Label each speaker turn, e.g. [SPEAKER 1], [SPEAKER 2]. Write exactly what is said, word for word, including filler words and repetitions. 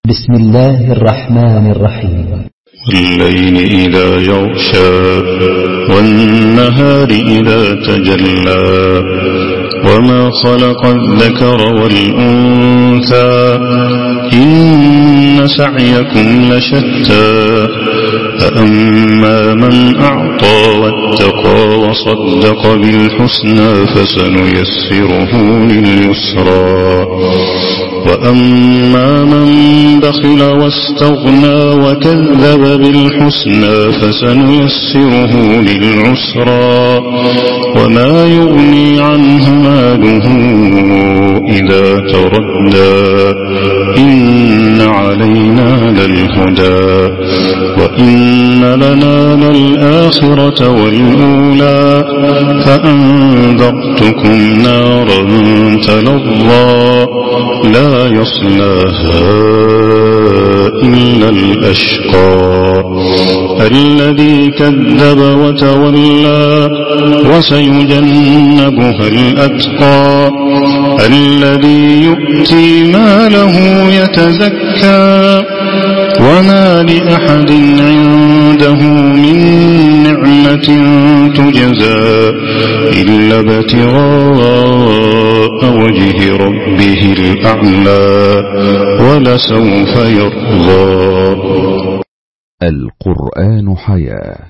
[SPEAKER 1] بسم الله الرحمن الرحيم.
[SPEAKER 2] والليل إذا يغشى والنهار إذا تجلى وما خلق الذكر والأنثى إن سعيكم لشتى فأما من أعطى واتقى وصدق بالحسنى فسنيسره لليسرى وأما من بخل واستغنى وكذب بالحسنى فسنيسره للعسرى وما يغني عنه ماله إذا تردى إن علينا للهدى وإن لنا للآخرة والأولى فأنذرتكم نارا تلظى لا يصلاها إلا الأشقى الذي كذب وتولى وسيجنبها الأتقى الذي يؤتي ماله يتزكى وما لأحد عنده من نعمة تجزى إلا ابتغاء وجه ربه الأعلى ولسوف يرضى.
[SPEAKER 3] القرآن حياة.